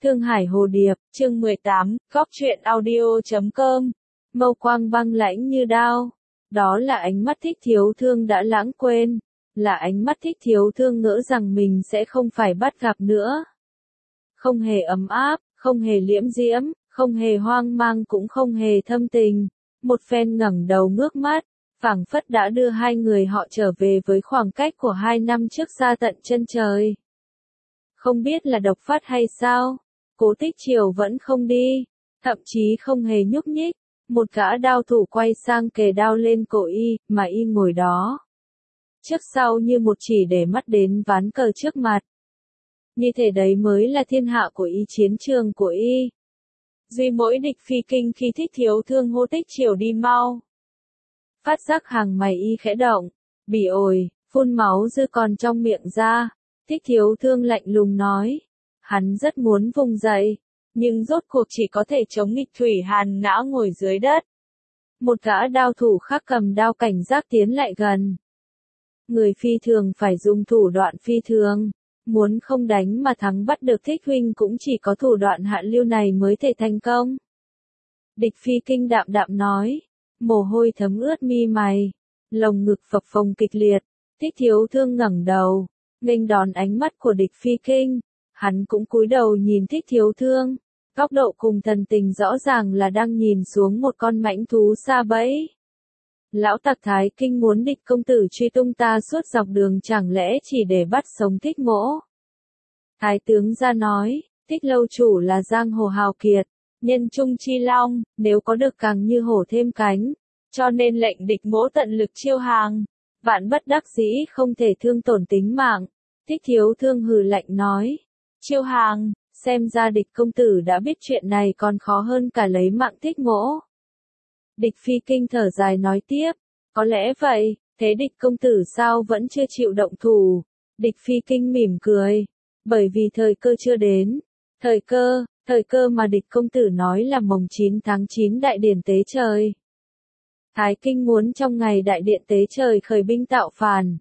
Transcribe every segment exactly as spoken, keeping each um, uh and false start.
Thương Hải Hồ Điệp, chương mười tám, góc truyện audio chấm com. Mâu quang băng lãnh như đao. Đó là ánh mắt Thích Thiếu Thương đã lãng quên. Là ánh mắt Thích Thiếu Thương ngỡ rằng mình sẽ không phải bắt gặp nữa. Không hề ấm áp, không hề liễm diễm, không hề hoang mang cũng không hề thâm tình. Một phen ngẩng đầu ngước mắt, phảng phất đã đưa hai người họ trở về với khoảng cách của hai năm trước ra tận chân trời. Không biết là độc phát hay sao, Cố Tích Triều vẫn không đi, thậm chí không hề nhúc nhích. Một gã đao thủ quay sang kề đao lên cổ y, mà y ngồi đó. Trước sau như một chỉ để mắt đến ván cờ trước mặt. Như thế đấy mới là thiên hạ của y, chiến trường của y. Duy mỗi địch phi kinh khi Thích Thiếu Thương hô Tích Triều đi mau. Phát giác hàng mày y khẽ động, bỉ ổi, phun máu dư còn trong miệng ra. Thích Thiếu Thương lạnh lùng nói. Hắn rất muốn vùng dậy, nhưng rốt cuộc chỉ có thể chống nghịch Thủy Hàn ngã ngồi dưới đất. Một gã đao thủ khác cầm đao cảnh giác tiến lại gần. Người phi thường phải dùng thủ đoạn phi thường. Muốn không đánh mà thắng bắt được Thích huynh cũng chỉ có thủ đoạn hạ lưu này mới thể thành công. Địch phi kinh đạm đạm nói. Mồ hôi thấm ướt mi mày. Lồng ngực phập phồng kịch liệt. Thích Thiếu Thương ngẩng đầu, nghênh đón ánh mắt của địch phi kinh. Hắn cũng cúi đầu nhìn Thích Thiếu Thương. Góc độ cùng thần tình rõ ràng là đang nhìn xuống một con mãnh thú xa bẫy. Lão tặc Thái Kinh muốn địch công tử truy tung ta suốt dọc đường, chẳng lẽ chỉ để bắt sống Thích Mỗ. Thái tướng ra nói, Thích lâu chủ là giang hồ hào kiệt, nhân trung chi long, nếu có được càng như hổ thêm cánh, cho nên lệnh địch Mỗ tận lực chiêu hàng, vạn bất đắc dĩ không thể thương tổn tính mạng. Thích Thiếu Thương hừ lạnh nói, chiêu hàng, xem ra địch công tử đã biết chuyện này còn khó hơn cả lấy mạng Thích Mỗ. Địch phi kinh thở dài nói tiếp, có lẽ vậy, thế địch công tử sao vẫn chưa chịu động thủ? Địch phi kinh mỉm cười, bởi vì thời cơ chưa đến. Thời cơ, thời cơ mà địch công tử nói là mồng chín tháng chín đại điển tế trời. Thái Kinh muốn trong ngày đại điện tế trời khởi binh tạo phản.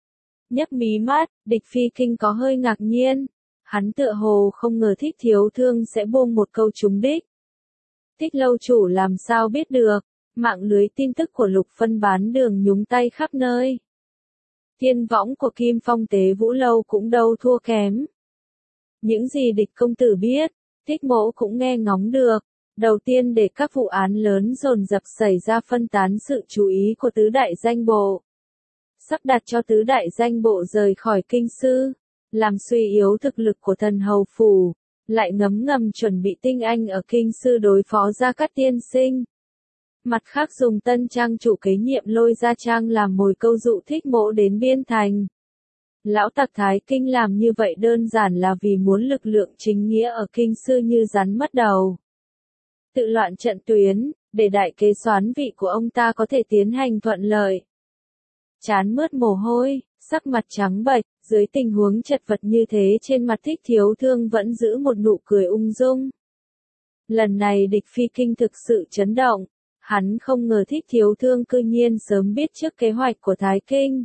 Nhấc mí mắt, địch phi kinh có hơi ngạc nhiên. Hắn tựa hồ không ngờ Thích Thiếu Thương sẽ buông một câu trúng đích. Thích lâu chủ làm sao biết được, mạng lưới tin tức của Lục Phân bán đường nhúng tay khắp nơi. Thiên võng của Kim Phong Tế Vũ Lâu cũng đâu thua kém. Những gì địch công tử biết, Thích Mỗ cũng nghe ngóng được. Đầu tiên để các vụ án lớn dồn dập xảy ra phân tán sự chú ý của tứ đại danh bộ. Sắp đặt cho tứ đại danh bộ rời khỏi kinh sư, làm suy yếu thực lực của thần hầu phủ, lại ngấm ngầm chuẩn bị tinh anh ở kinh sư đối phó Gia Cát tiên sinh. Mặt khác dùng tân trang chủ kế nhiệm Lôi Gia Trang làm mồi câu dụ Thích Mỗ đến biên thành. Lão tặc Thái Kinh làm như vậy đơn giản là vì muốn lực lượng chính nghĩa ở kinh sư như rắn mất đầu. Tự loạn trận tuyến, để đại kế soán vị của ông ta có thể tiến hành thuận lợi. Chán mướt mồ hôi, sắc mặt trắng bệch, dưới tình huống chật vật như thế trên mặt Thích Thiếu Thương vẫn giữ một nụ cười ung dung. Lần này địch phi kinh thực sự chấn động, hắn không ngờ Thích Thiếu Thương cư nhiên sớm biết trước kế hoạch của Thái Kinh.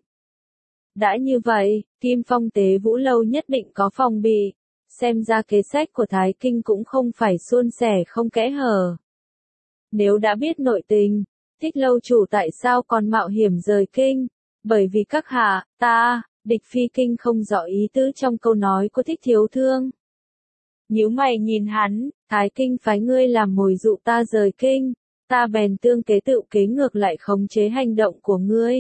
Đã như vậy, Kim Phong Tế Vũ Lâu nhất định có phòng bị, xem ra kế sách của Thái Kinh cũng không phải suôn sẻ không kẽ hở. Nếu đã biết nội tình, Thích lâu chủ tại sao còn mạo hiểm rời kinh? Bởi vì các hạ, ta, địch phi kinh không rõ ý tứ trong câu nói của Thích Thiếu Thương. Nhíu mày nhìn hắn, Thái Kinh phái ngươi làm mồi dụ ta rời kinh, ta bèn tương kế tự kế ngược lại khống chế hành động của ngươi.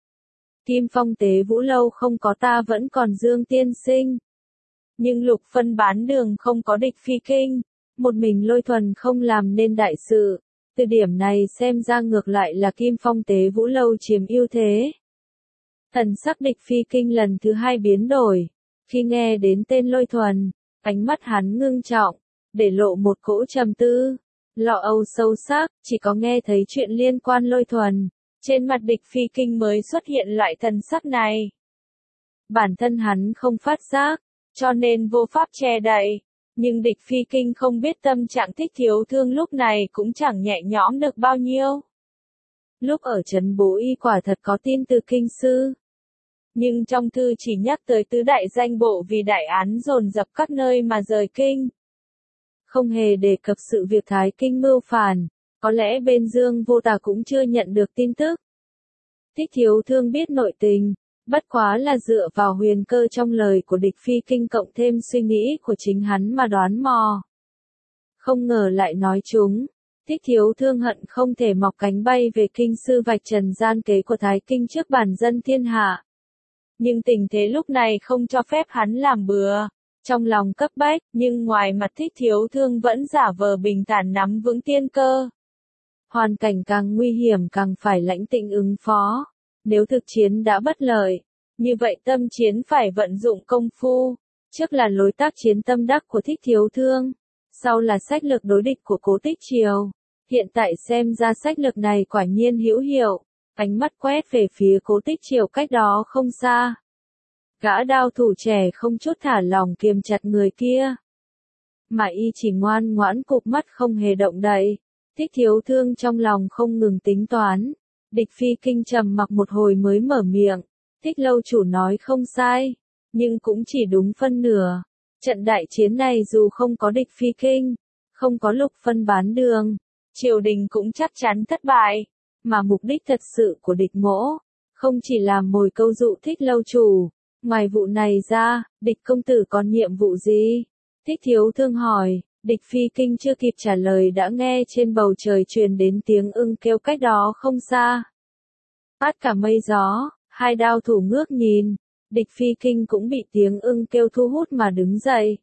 Kim Phong Tế Vũ Lâu không có ta vẫn còn Dương tiên sinh. Nhưng Lục Phân bán đường không có địch phi kinh, một mình Lôi Thuần không làm nên đại sự. Từ điểm này xem ra ngược lại là Kim Phong Tế Vũ Lâu chiếm ưu thế. Thần sắc địch phi kinh lần thứ hai biến đổi. Khi nghe đến tên Lôi Thuần, ánh mắt hắn ngưng trọng, để lộ một cỗ trầm tư. Lo âu sâu sắc, chỉ có nghe thấy chuyện liên quan Lôi Thuần, trên mặt địch phi kinh mới xuất hiện loại thần sắc này. Bản thân hắn không phát giác, cho nên vô pháp che đậy. Nhưng địch phi kinh không biết tâm trạng Thích Thiếu Thương lúc này cũng chẳng nhẹ nhõm được bao nhiêu. Lúc ở trấn Bố Y quả thật có tin từ kinh sư. Nhưng trong thư chỉ nhắc tới tứ đại danh bộ vì đại án dồn dập các nơi mà rời kinh. không hề đề cập sự việc Thái Kinh mưu phản, có lẽ bên Dương Vô Tà cũng chưa nhận được tin tức. Thích Thiếu Thương biết nội tình, bất quá là dựa vào huyền cơ trong lời của địch phi kinh cộng thêm suy nghĩ của chính hắn mà đoán mò. Không ngờ lại nói chúng. Thích Thiếu Thương hận không thể mọc cánh bay về kinh sư vạch trần gian kế của Thái Kinh trước bản dân thiên hạ. Nhưng tình thế lúc này không cho phép hắn làm bừa. Trong lòng cấp bách, nhưng ngoài mặt Thích Thiếu Thương vẫn giả vờ bình thản nắm vững tiên cơ. Hoàn cảnh càng nguy hiểm càng phải lãnh tĩnh ứng phó. Nếu thực chiến đã bất lợi, như vậy tâm chiến phải vận dụng công phu. Trước là lối tác chiến tâm đắc của Thích Thiếu Thương, sau là sách lược đối địch của Cố Tích Triều. Hiện tại xem ra sách lược này quả nhiên hữu hiệu. Ánh mắt quét về phía Cố Tích Triều cách đó không xa. Gã đao thủ trẻ không chút thả lòng kiềm chặt người kia. Mà y chỉ ngoan ngoãn cụp mắt không hề động đậy. Thích Thiếu Thương trong lòng không ngừng tính toán. Địch phi kinh trầm mặc một hồi mới mở miệng. Thích lâu chủ nói không sai, nhưng cũng chỉ đúng phân nửa. Trận đại chiến này dù không có địch phi kinh, không có Lục Phân bán đường, triều đình cũng chắc chắn thất bại. Mà mục đích thật sự của địch mỗ, không chỉ là mồi câu dụ Thích lâu chủ. Ngoài vụ này ra, địch công tử còn nhiệm vụ gì? Thích Thiếu Thương hỏi. Địch phi kinh chưa kịp trả lời đã nghe trên bầu trời truyền đến tiếng ưng kêu cách đó không xa. Át cả mây gió, hai đao thủ ngước nhìn, địch phi kinh cũng bị tiếng ưng kêu thu hút mà đứng dậy.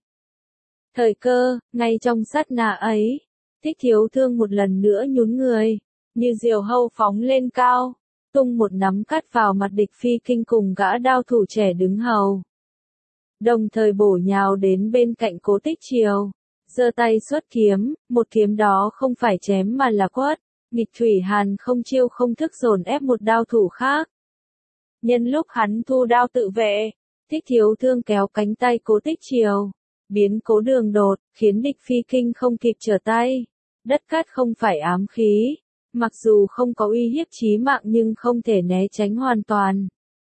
Thời cơ, ngay trong sát na ấy, Thích Thiếu Thương một lần nữa nhún người, như diều hâu phóng lên cao, tung một nắm cắt vào mặt địch phi kinh cùng gã đao thủ trẻ đứng hầu. Đồng thời bổ nhào đến bên cạnh Cố Tích Triều. Giơ tay xuất kiếm, một kiếm đó không phải chém mà là quất. Nghịch Thủy Hàn không chiêu không thức dồn ép một đao thủ khác. Nhân lúc hắn thu đao tự vệ, Thích Thiếu Thương kéo cánh tay Cố Tích Triều, biến cố đường đột, khiến địch phi kinh không kịp trở tay. Đất cát không phải ám khí, mặc dù không có uy hiếp chí mạng nhưng không thể né tránh hoàn toàn.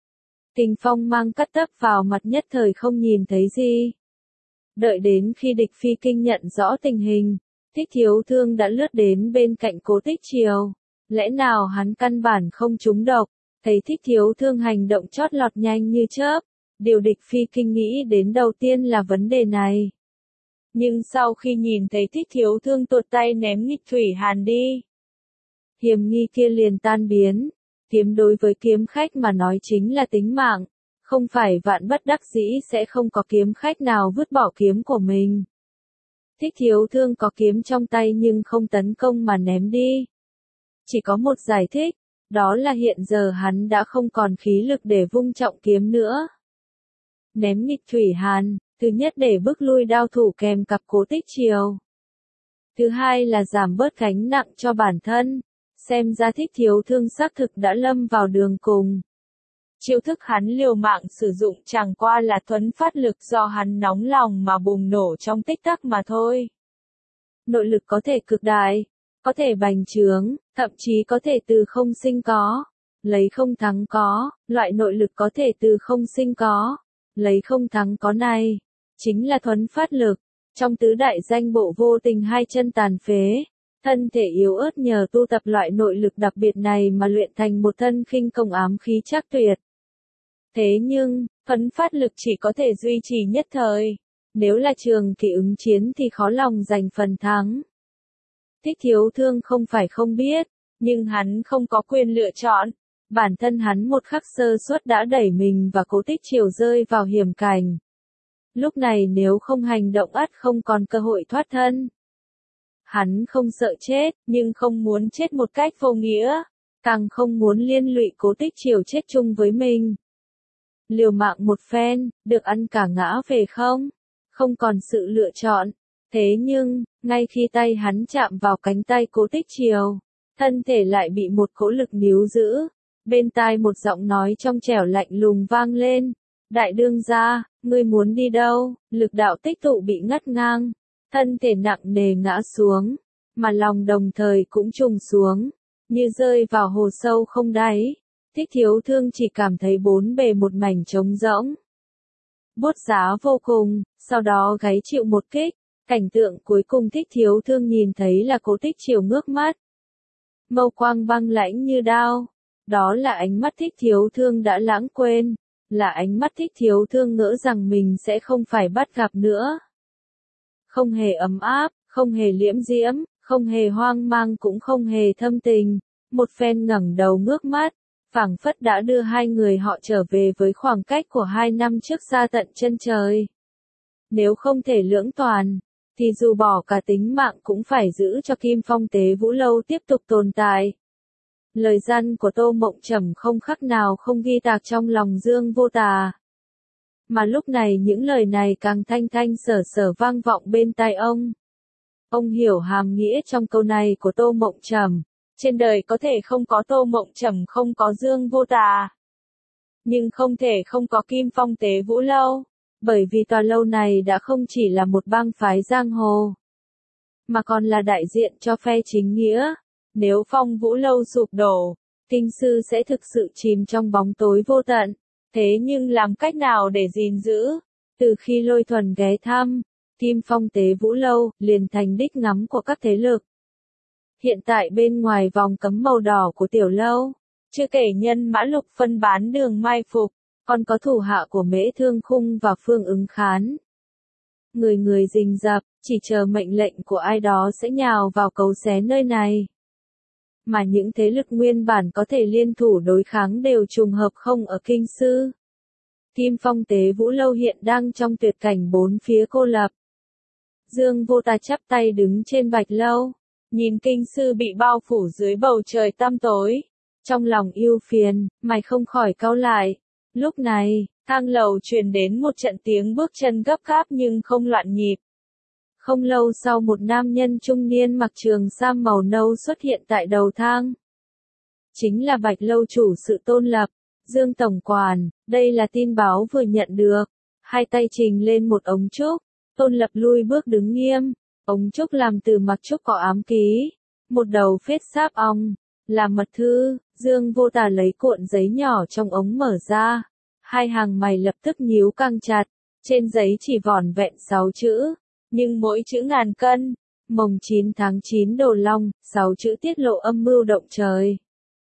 Kình phong mang cắt tấp vào mặt nhất thời không nhìn thấy gì. Đợi đến khi địch phi kinh nhận rõ tình hình, Thích Thiếu Thương đã lướt đến bên cạnh Cố Tích Triều. Lẽ nào hắn căn bản không trúng độc? Thấy Thích Thiếu Thương hành động chót lọt nhanh như chớp, điều địch phi kinh nghĩ đến đầu tiên là vấn đề này. Nhưng sau khi nhìn thấy Thích Thiếu Thương tuột tay ném Nghịch Thủy Hàn đi, hiểm nghi kia liền tan biến. Kiếm đối với kiếm khách mà nói chính là tính mạng. Không phải vạn bất đắc dĩ sẽ không có kiếm khách nào vứt bỏ kiếm của mình. Thích Thiếu Thương có kiếm trong tay nhưng không tấn công mà ném đi. Chỉ có một giải thích, đó là hiện giờ hắn đã không còn khí lực để vung trọng kiếm nữa. Ném Nghịch Thủy Hàn, thứ nhất để bức lui đao thủ kèm cặp Cố Tích Triều. Thứ hai là giảm bớt gánh nặng cho bản thân. Xem ra Thích Thiếu Thương xác thực đã lâm vào đường cùng. Chiêu thức hắn liều mạng sử dụng chẳng qua là thuấn phát lực do hắn nóng lòng mà bùng nổ trong tích tắc mà thôi. Nội lực có thể cực đại, có thể bành trướng, thậm chí có thể từ không sinh có, lấy không thắng có, loại nội lực có thể từ không sinh có, lấy không thắng có này, chính là thuấn phát lực. Trong tứ đại danh bộ vô tình hai chân tàn phế, thân thể yếu ớt nhờ tu tập loại nội lực đặc biệt này mà luyện thành một thân khinh công ám khí chắc tuyệt. Thế nhưng, thuấn phát lực chỉ có thể duy trì nhất thời. Nếu là trường kỳ ứng chiến thì khó lòng giành phần thắng. Thích Thiếu Thương không phải không biết, nhưng hắn không có quyền lựa chọn. Bản thân hắn một khắc sơ suất đã đẩy mình và Cố Tích Triều rơi vào hiểm cảnh. Lúc này nếu không hành động ắt không còn cơ hội thoát thân. Hắn không sợ chết, nhưng không muốn chết một cách vô nghĩa. Càng không muốn liên lụy Cố Tích Triều chết chung với mình. Liều mạng một phen, được ăn cả ngã về không? Không còn sự lựa chọn. Thế nhưng, ngay khi tay hắn chạm vào cánh tay Cố Tích Triều, thân thể lại bị một cỗ lực níu giữ. Bên tai một giọng nói trong trẻo lạnh lùng vang lên. Đại đương gia, ngươi muốn đi đâu? Lực đạo tích tụ bị ngắt ngang. Thân thể nặng nề ngã xuống. Mà lòng đồng thời cũng trùng xuống. Như rơi vào hồ sâu không đáy. Thích Thiếu Thương chỉ cảm thấy bốn bề một mảnh trống rỗng. Buốt giá vô cùng, sau đó gáy chịu một kích, Cảnh tượng cuối cùng Thích Thiếu Thương nhìn thấy là Cố Tích Triều ngước mắt. Mâu quang băng lãnh như đao. Đó là ánh mắt Thích Thiếu Thương đã lãng quên. Là ánh mắt Thích Thiếu Thương ngỡ rằng mình sẽ không phải bắt gặp nữa. Không hề ấm áp, không hề liễm diễm, không hề hoang mang cũng không hề thâm tình. Một phen ngẩng đầu ngước mắt, phảng phất đã đưa hai người họ trở về với khoảng cách của hai năm trước xa tận chân trời. Nếu không thể lưỡng toàn, thì dù bỏ cả tính mạng cũng phải giữ cho Kim Phong Tế Vũ Lâu tiếp tục tồn tại. Lời răn của Tô Mộng Trầm không khác nào không ghi tạc trong lòng Dương Vô Tà. Mà lúc này những lời này càng thanh thanh sở sở vang vọng bên tai ông. Ông hiểu hàm nghĩa trong câu này của Tô Mộng Trầm. Trên đời có thể không có Tô Mộng Trầm, không có Dương Vô Tà. Nhưng không thể không có Kim Phong Tế Vũ Lâu. Bởi vì tòa lâu này đã không chỉ là một bang phái giang hồ, mà còn là đại diện cho phe chính nghĩa. Nếu Phong Vũ Lâu sụp đổ, kinh sư sẽ thực sự chìm trong bóng tối vô tận. Thế nhưng làm cách nào để gìn giữ? Từ khi Lôi Thuần ghé thăm, Kim Phong Tế Vũ Lâu liền thành đích ngắm của các thế lực. Hiện tại bên ngoài vòng cấm màu đỏ của tiểu lâu, chưa kể nhân mã lục phân bán đường mai phục, còn có thủ hạ của Mễ Thương Khung và Phương Ứng Khán. Người người rình rập, chỉ chờ mệnh lệnh của ai đó sẽ nhào vào cấu xé nơi này. Mà những thế lực nguyên bản có thể liên thủ đối kháng đều trùng hợp không ở kinh sư. Kim Phong Tế Vũ Lâu hiện đang trong tuyệt cảnh bốn phía cô lập. Dương Vô Tà chắp tay đứng trên bạch lâu, nhìn kinh sư bị bao phủ dưới bầu trời tăm tối. Trong lòng ưu phiền, mày không khỏi cau lại. Lúc này, thang lầu truyền đến một trận tiếng bước chân gấp gáp nhưng không loạn nhịp. Không lâu sau một nam nhân trung niên mặc trường sam màu nâu xuất hiện tại đầu thang. Chính là Bạch Lâu chủ sự Tôn Lập. Dương Tổng Quản, đây là tin báo vừa nhận được. Hai tay trình lên một ống trúc. Tôn Lập lui bước đứng nghiêm. Ống trúc làm từ mặc trúc có ám ký. Một đầu phết sáp ong. Là mật thư. Dương Vô Tà lấy cuộn giấy nhỏ trong ống mở ra. Hai hàng mày lập tức nhíu căng chặt. Trên giấy chỉ vỏn vẹn sáu chữ. Nhưng mỗi chữ ngàn cân. Mồng chín tháng chín Đồ Long, sáu chữ tiết lộ âm mưu động trời.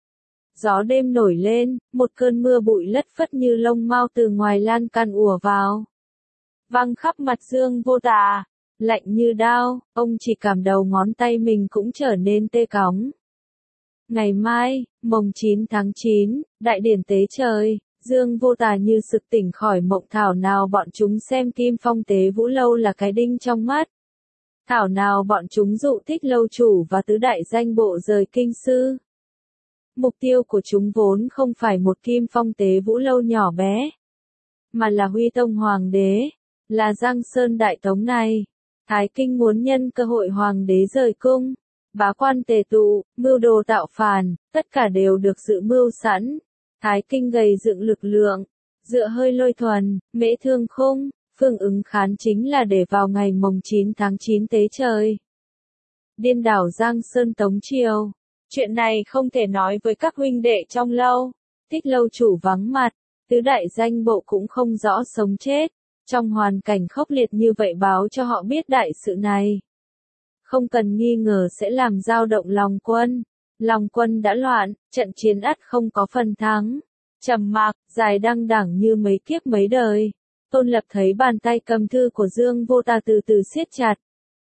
Gió đêm nổi lên, một cơn mưa bụi lất phất như lông mao từ ngoài lan can ùa vào. Văng khắp mặt Dương Vô Tà, lạnh như đao, ông chỉ cảm đầu ngón tay mình cũng trở nên tê cóng. Ngày mai, mồng chín tháng chín, đại điển tế trời, Dương Vô Tà như sực tỉnh khỏi mộng, thảo nào bọn chúng xem Kim Phong Tế Vũ Lâu là cái đinh trong mắt. Thảo nào bọn chúng dụ Thích lâu chủ và tứ đại danh bộ rời kinh sư. Mục tiêu của chúng vốn không phải một Kim Phong Tế Vũ Lâu nhỏ bé, mà là Huy Tông Hoàng đế, là Giang Sơn Đại Tống này. Thái Kinh muốn nhân cơ hội Hoàng đế rời cung, bá quan tề tụ, mưu đồ tạo phản, tất cả đều được dự mưu sẵn. Thái Kinh gầy dựng lực lượng, dựa hơi Lôi Thuần, Mễ Thương Khung, Phương Ứng Khán chính là để vào ngày mồng chín tháng chín tế trời. Điên đảo Giang Sơn Tống Triều. Chuyện này không thể nói với các huynh đệ trong lâu. Thích lâu chủ vắng mặt, tứ đại danh bộ cũng không rõ sống chết. Trong hoàn cảnh khốc liệt như vậy báo cho họ biết đại sự này. Không cần nghi ngờ sẽ làm dao động lòng quân. Lòng quân đã loạn, trận chiến ắt không có phần thắng. Trầm mặc, dài đăng đẳng như mấy kiếp mấy đời. Tôn Lập thấy bàn tay cầm thư của Dương Vô Tà từ từ siết chặt.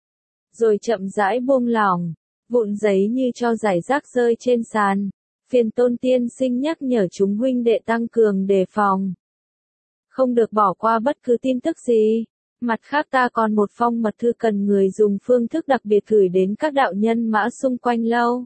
Rồi chậm rãi buông lỏng, vụn giấy như cho rải rác rơi trên sàn. Phiền Tôn tiên sinh nhắc nhở chúng huynh đệ tăng cường đề phòng. Không được bỏ qua bất cứ tin tức gì. Mặt khác ta còn một phong mật thư cần người dùng phương thức đặc biệt gửi đến các đạo nhân mã xung quanh lâu.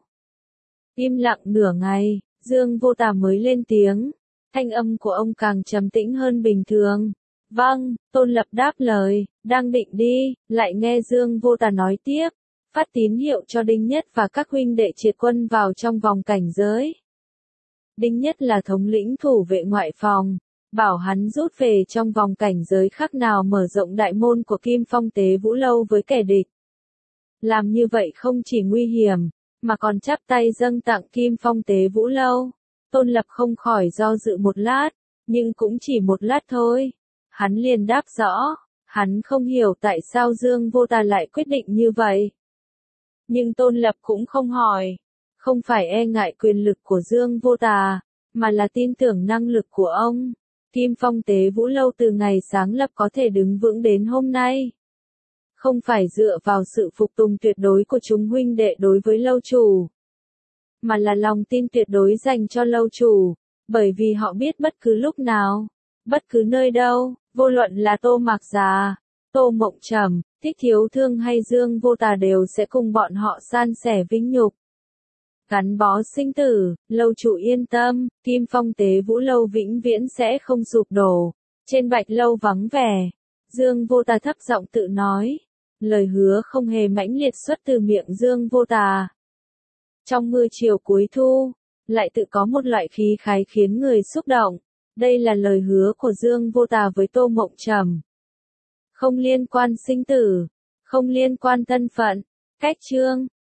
Im lặng nửa ngày, Dương Vô Tà mới lên tiếng. Thanh âm của ông càng trầm tĩnh hơn bình thường. Vâng, Tôn Lập đáp lời, đang định đi, lại nghe Dương Vô Tà nói tiếp. Phát tín hiệu cho Đinh Nhất và các huynh đệ triệt quân vào trong vòng cảnh giới. Đinh Nhất là thống lĩnh thủ vệ ngoại phòng, bảo hắn rút về trong vòng cảnh giới khác nào mở rộng đại môn của Kim Phong Tế Vũ Lâu với kẻ địch. Làm như vậy không chỉ nguy hiểm, mà còn chắp tay dâng tặng Kim Phong Tế Vũ Lâu. Tôn Lập không khỏi do dự một lát, nhưng cũng chỉ một lát thôi. Hắn liền đáp rõ, Hắn không hiểu tại sao Dương Vô Tà lại quyết định như vậy. Nhưng Tôn Lập cũng không hỏi. Không phải e ngại quyền lực của Dương Vô Tà, mà là tin tưởng năng lực của ông. Kim Phong Tế Vũ Lâu từ ngày sáng lập có thể đứng vững đến hôm nay. Không phải dựa vào sự phục tùng tuyệt đối của chúng huynh đệ đối với lâu chủ, mà là lòng tin tuyệt đối dành cho lâu chủ, bởi vì họ biết bất cứ lúc nào, bất cứ nơi đâu, vô luận là Tô Mạc Già, Tô Mộng Trầm, Thích Thiếu Thương hay Dương Vô Tà đều sẽ cùng bọn họ san sẻ vinh nhục. Gắn bó sinh tử, lâu chủ yên tâm, Kim Phong Tế Vũ Lâu vĩnh viễn sẽ không sụp đổ. Trên Bạch Lâu vắng vẻ, Dương Vô Tà thấp giọng tự nói. Lời hứa không hề mãnh liệt xuất từ miệng Dương Vô Tà. Trong mưa chiều cuối thu, lại tự có một loại khí khái khiến người xúc động. Đây là lời hứa của Dương Vô Tà với Tô Mộng Trầm. Không liên quan sinh tử, không liên quan thân phận, cách chương.